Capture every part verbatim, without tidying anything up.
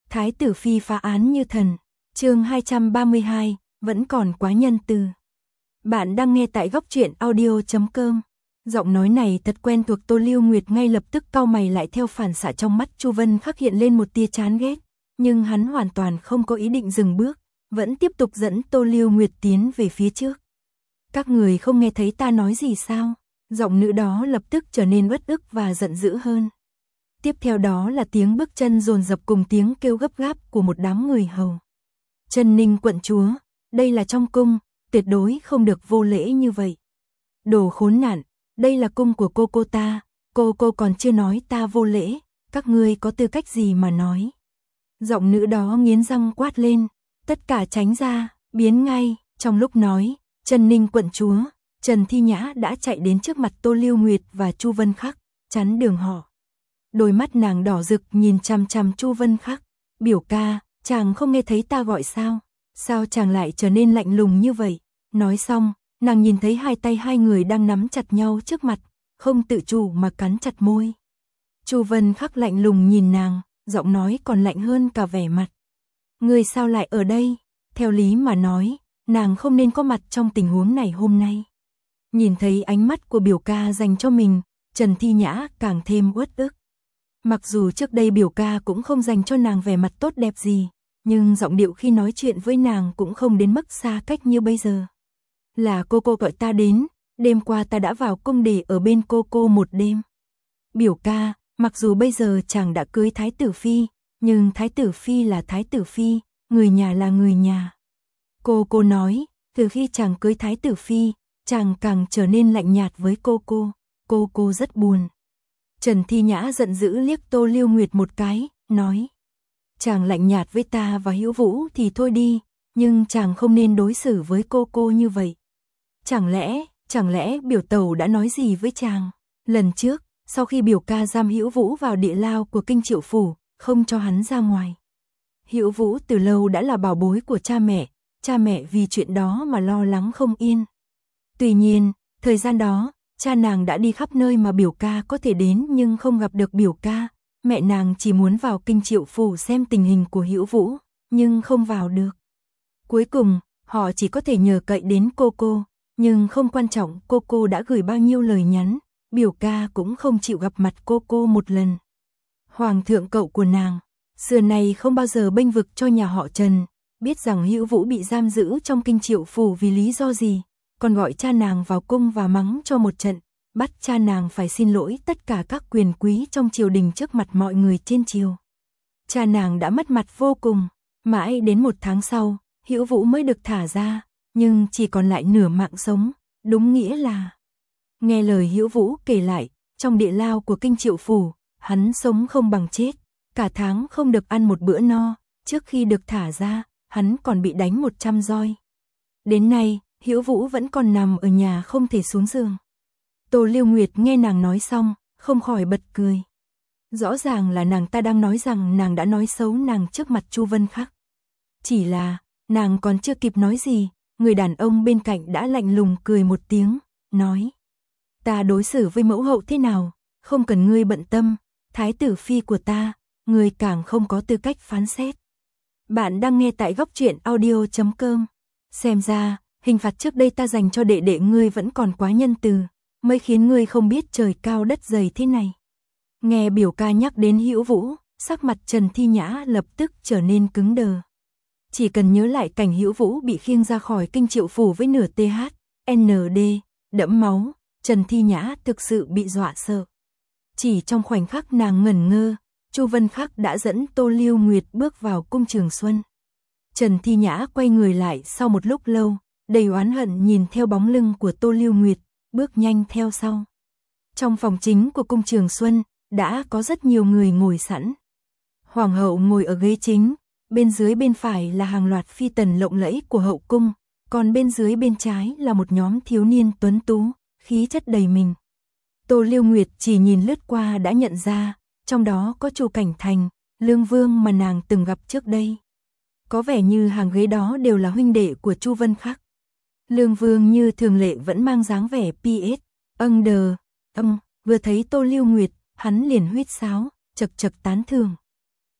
Thái tử phi phá án như thần. Chương hai trăm ba mươi hai, vẫn còn quá nhân từ. Bạn đang nghe tại góc truyện audio chấm com. Giọng nói này thật quen thuộc, Tô Lưu Nguyệt ngay lập tức cau mày lại, theo phản xạ trong mắt Chu Vân Khắc hiện lên một tia chán ghét, nhưng hắn hoàn toàn không có ý định dừng bước, vẫn tiếp tục dẫn Tô Lưu Nguyệt tiến về phía trước. Các người không nghe thấy ta nói gì sao? Giọng nữ đó lập tức trở nên uất ức và giận dữ hơn. Tiếp theo đó là tiếng bước chân dồn dập cùng tiếng kêu gấp gáp của một đám người hầu. Trần Ninh quận chúa, đây là trong cung, tuyệt đối không được vô lễ như vậy. Đồ khốn nạn, đây là cung của cô cô ta, cô cô còn chưa nói ta vô lễ, các ngươi có tư cách gì mà nói. Giọng nữ đó nghiến răng quát lên, tất cả tránh ra, biến ngay. Trong lúc nói, Trần Ninh quận chúa, Trần Thi Nhã đã chạy đến trước mặt Tô Lưu Nguyệt và Chu Vân Khắc, chắn đường họ. Đôi mắt nàng đỏ rực nhìn chằm chằm Chu Vân Khắc, biểu ca, chàng không nghe thấy ta gọi sao? Sao chàng lại trở nên lạnh lùng như vậy? Nói xong, nàng nhìn thấy hai tay hai người đang nắm chặt nhau trước mặt, không tự chủ mà cắn chặt môi. Chu Vân Khắc lạnh lùng nhìn nàng, giọng nói còn lạnh hơn cả vẻ mặt. Ngươi sao lại ở đây? Theo lý mà nói, nàng không nên có mặt trong tình huống này hôm nay. Nhìn thấy ánh mắt của biểu ca dành cho mình, Trần Thi Nhã càng thêm uất ức. Mặc dù trước đây biểu ca cũng không dành cho nàng vẻ mặt tốt đẹp gì, nhưng giọng điệu khi nói chuyện với nàng cũng không đến mức xa cách như bây giờ. Là cô cô gọi ta đến, đêm qua ta đã vào cung để ở bên cô cô một đêm. Biểu ca, mặc dù bây giờ chàng đã cưới Thái tử phi, nhưng Thái tử phi là Thái tử phi, người nhà là người nhà. Cô cô nói, từ khi chàng cưới Thái tử phi, chàng càng trở nên lạnh nhạt với cô cô, cô cô rất buồn. Trần Thi Nhã giận dữ liếc Tô Lưu Nguyệt một cái, nói. Chàng lạnh nhạt với ta và Hữu Vũ thì thôi đi, nhưng chàng không nên đối xử với cô cô như vậy. Chẳng lẽ, chẳng lẽ biểu tẩu đã nói gì với chàng? Lần trước, sau khi biểu ca giam Hữu Vũ vào địa lao của Kinh Triệu Phủ, không cho hắn ra ngoài. Hữu Vũ từ lâu đã là bảo bối của cha mẹ, cha mẹ vì chuyện đó mà lo lắng không yên. Tuy nhiên, thời gian đó, cha nàng đã đi khắp nơi mà biểu ca có thể đến nhưng không gặp được biểu ca. Mẹ nàng chỉ muốn vào Kinh Triệu Phủ xem tình hình của Hữu Vũ, nhưng không vào được. Cuối cùng, họ chỉ có thể nhờ cậy đến cô cô, nhưng không quan trọng cô cô đã gửi bao nhiêu lời nhắn, biểu ca cũng không chịu gặp mặt cô cô một lần. Hoàng thượng cậu của nàng, xưa này không bao giờ bênh vực cho nhà họ Trần, biết rằng Hữu Vũ bị giam giữ trong Kinh Triệu Phủ vì lý do gì, còn gọi cha nàng vào cung và mắng cho một trận, bắt cha nàng phải xin lỗi tất cả các quyền quý trong triều đình trước mặt mọi người trên triều. Cha nàng đã mất mặt vô cùng, mãi đến một tháng sau, Hữu Vũ mới được thả ra, nhưng chỉ còn lại nửa mạng sống, đúng nghĩa là. Nghe lời Hữu Vũ kể lại, trong địa lao của Kinh Triệu Phủ, hắn sống không bằng chết, cả tháng không được ăn một bữa no, trước khi được thả ra, hắn còn bị đánh một trăm roi. Đến nay, Hữu Vũ vẫn còn nằm ở nhà không thể xuống giường. Tô Lưu Nguyệt nghe nàng nói xong, không khỏi bật cười. Rõ ràng là nàng ta đang nói rằng nàng đã nói xấu nàng trước mặt Chu Vân Khắc. Chỉ là, nàng còn chưa kịp nói gì, người đàn ông bên cạnh đã lạnh lùng cười một tiếng, nói. Ta đối xử với mẫu hậu thế nào, không cần ngươi bận tâm, Thái tử phi của ta, ngươi càng không có tư cách phán xét. Bạn đang nghe tại góc truyện audio chấm com. Xem ra, hình phạt trước đây ta dành cho đệ đệ ngươi vẫn còn quá nhân từ, mới khiến ngươi không biết trời cao đất dày thế này. Nghe biểu ca nhắc đến Hữu Vũ, sắc mặt Trần Thi Nhã lập tức trở nên cứng đờ. Chỉ cần nhớ lại cảnh Hữu Vũ bị khiêng ra khỏi Kinh Triệu Phủ với nửa tê hát, en đê, đẫm máu, Trần Thi Nhã thực sự bị dọa sợ. Chỉ trong khoảnh khắc nàng ngẩn ngơ, Chu Vân Khắc đã dẫn Tô Lưu Nguyệt bước vào cung Trường Xuân. Trần Thi Nhã quay người lại sau một lúc lâu, đầy oán hận nhìn theo bóng lưng của Tô Lưu Nguyệt, bước nhanh theo sau. Trong phòng chính của cung Trường Xuân, đã có rất nhiều người ngồi sẵn. Hoàng hậu ngồi ở ghế chính, bên dưới bên phải là hàng loạt phi tần lộng lẫy của hậu cung, còn bên dưới bên trái là một nhóm thiếu niên tuấn tú, khí chất đầy mình. Tô Lưu Nguyệt chỉ nhìn lướt qua đã nhận ra, trong đó có Chu Cảnh Thành, Lương Vương mà nàng từng gặp trước đây. Có vẻ như hàng ghế đó đều là huynh đệ của Chu Vân Khắc. Lương Vương như thường lệ vẫn mang dáng vẻ pê ét, âng đờ, âm, vừa thấy Tô Lưu Nguyệt, hắn liền huýt sáo, chật chật tán thưởng.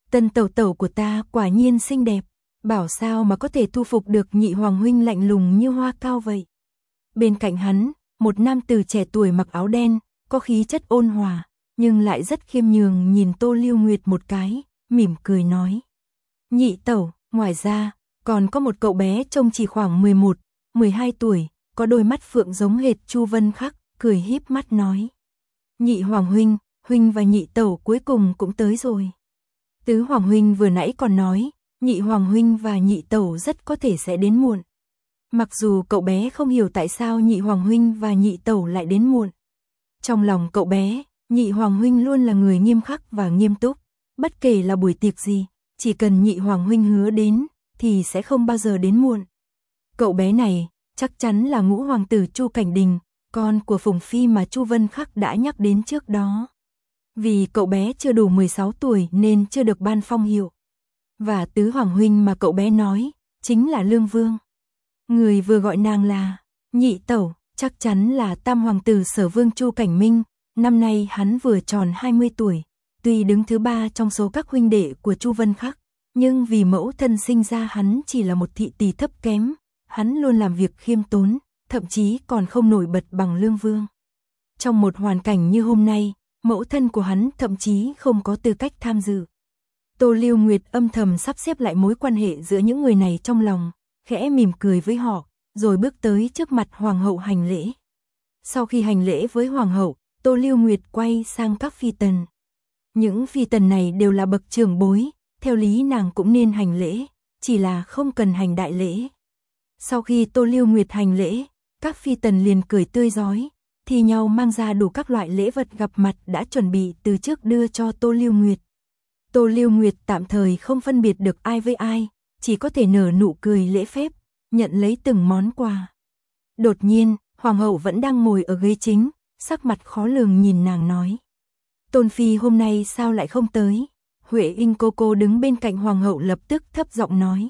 Tân tẩu tẩu của ta quả nhiên xinh đẹp, bảo sao mà có thể thu phục được nhị hoàng huynh lạnh lùng như hoa cao vậy. Bên cạnh hắn, một nam tử trẻ tuổi mặc áo đen, có khí chất ôn hòa, nhưng lại rất khiêm nhường nhìn Tô Lưu Nguyệt một cái, mỉm cười nói. Nhị tẩu, ngoài ra, còn có một cậu bé trông chỉ khoảng mười một, mười hai tuổi, có đôi mắt phượng giống hệt Chu Vân Khắc, cười híp mắt nói. Nhị hoàng huynh, huynh và nhị tẩu cuối cùng cũng tới rồi. Tứ hoàng huynh vừa nãy còn nói, nhị hoàng huynh và nhị tẩu rất có thể sẽ đến muộn. Mặc dù cậu bé không hiểu tại sao nhị hoàng huynh và nhị tẩu lại đến muộn. Trong lòng cậu bé, nhị hoàng huynh luôn là người nghiêm khắc và nghiêm túc, bất kể là buổi tiệc gì, chỉ cần nhị hoàng huynh hứa đến, thì sẽ không bao giờ đến muộn. Cậu bé này, chắc chắn là ngũ hoàng tử Chu Cảnh Đình, con của Phùng Phi mà Chu Vân Khắc đã nhắc đến trước đó. Vì cậu bé chưa đủ mười sáu tuổi nên chưa được ban phong hiệu. Và tứ hoàng huynh mà cậu bé nói, chính là Lương Vương. Người vừa gọi nàng là nhị tẩu, chắc chắn là tam hoàng tử Sở Vương Chu Cảnh Minh, năm nay hắn vừa tròn hai mươi tuổi, tuy đứng thứ ba trong số các huynh đệ của Chu Vân Khắc, nhưng vì mẫu thân sinh ra hắn chỉ là một thị tỳ thấp kém, hắn luôn làm việc khiêm tốn, thậm chí còn không nổi bật bằng Lương Vương. Trong một hoàn cảnh như hôm nay, mẫu thân của hắn thậm chí không có tư cách tham dự. Tô Lưu Nguyệt âm thầm sắp xếp lại mối quan hệ giữa những người này trong lòng, khẽ mỉm cười với họ, rồi bước tới trước mặt hoàng hậu hành lễ. Sau khi hành lễ với hoàng hậu, Tô Lưu Nguyệt quay sang các phi tần. Những phi tần này đều là bậc trưởng bối, theo lý nàng cũng nên hành lễ, chỉ là không cần hành đại lễ. Sau khi Tô Lưu Nguyệt hành lễ, các phi tần liền cười tươi rói, thì nhau mang ra đủ các loại lễ vật gặp mặt đã chuẩn bị từ trước đưa cho Tô Lưu Nguyệt. Tô Lưu Nguyệt tạm thời không phân biệt được ai với ai, chỉ có thể nở nụ cười lễ phép, nhận lấy từng món quà. Đột nhiên, hoàng hậu vẫn đang ngồi ở ghế chính, sắc mặt khó lường nhìn nàng nói. Tôn Phi hôm nay sao lại không tới? Huệ Inh cô cô đứng bên cạnh hoàng hậu lập tức thấp giọng nói.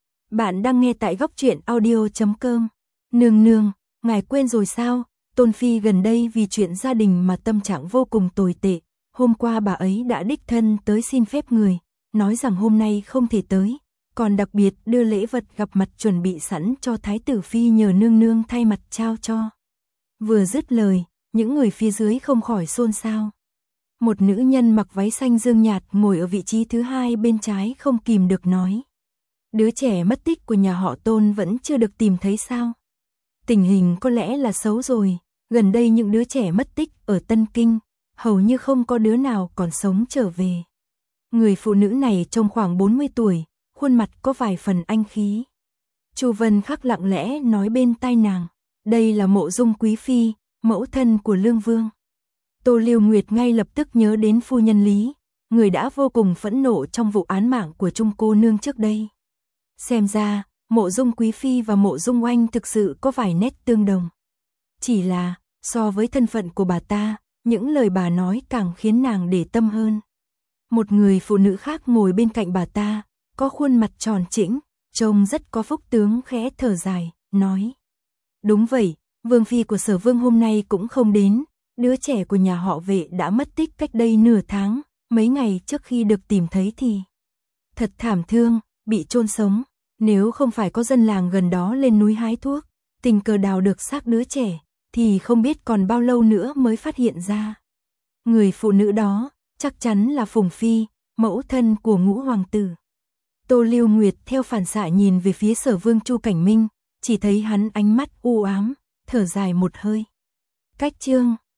Bạn đang nghe tại góc truyện audio chấm com. Nương nương, ngài quên rồi sao? Tôn Phi gần đây vì chuyện gia đình mà tâm trạng vô cùng tồi tệ. Hôm qua bà ấy đã đích thân tới xin phép người, nói rằng hôm nay không thể tới, còn đặc biệt đưa lễ vật gặp mặt chuẩn bị sẵn cho Thái tử Phi nhờ nương nương thay mặt trao cho. Vừa dứt lời, những người phía dưới không khỏi xôn xao. Một nữ nhân mặc váy xanh dương nhạt ngồi ở vị trí thứ hai bên trái không kìm được nói. Đứa trẻ mất tích của nhà họ Tôn vẫn chưa được tìm thấy sao? Tình hình có lẽ là xấu rồi, gần đây những đứa trẻ mất tích ở Tân Kinh, hầu như không có đứa nào còn sống trở về. Người phụ nữ này trông khoảng bốn mươi tuổi, khuôn mặt có vài phần anh khí. Chu Vân Khắc lặng lẽ nói bên tai nàng, đây là Mộ Dung Quý Phi, mẫu thân của Lương Vương. Tô Lưu Nguyệt ngay lập tức nhớ đến phu nhân Lý, người đã vô cùng phẫn nộ trong vụ án mạng của Trung cô nương trước đây. Xem ra, Mộ Dung Quý Phi và Mộ Dung Oanh thực sự có vài nét tương đồng. Chỉ là, so với thân phận của bà ta, những lời bà nói càng khiến nàng để tâm hơn. Một người phụ nữ khác ngồi bên cạnh bà ta, có khuôn mặt tròn trĩnh, trông rất có phúc tướng khẽ thở dài, nói. Đúng vậy, Vương Phi của Sở Vương hôm nay cũng không đến, đứa trẻ của nhà họ Vệ đã mất tích cách đây nửa tháng, mấy ngày trước khi được tìm thấy thì thật thảm thương, bị chôn sống. Nếu không phải có dân làng gần đó lên núi hái thuốc, tình cờ đào được xác đứa trẻ, thì không biết còn bao lâu nữa mới phát hiện ra. Người phụ nữ đó, chắc chắn là Phùng Phi, mẫu thân của ngũ hoàng tử. Tô Lưu Nguyệt theo phản xạ nhìn về phía Sở Vương Chu Cảnh Minh, chỉ thấy hắn ánh mắt u ám, thở dài một hơi. Cách chương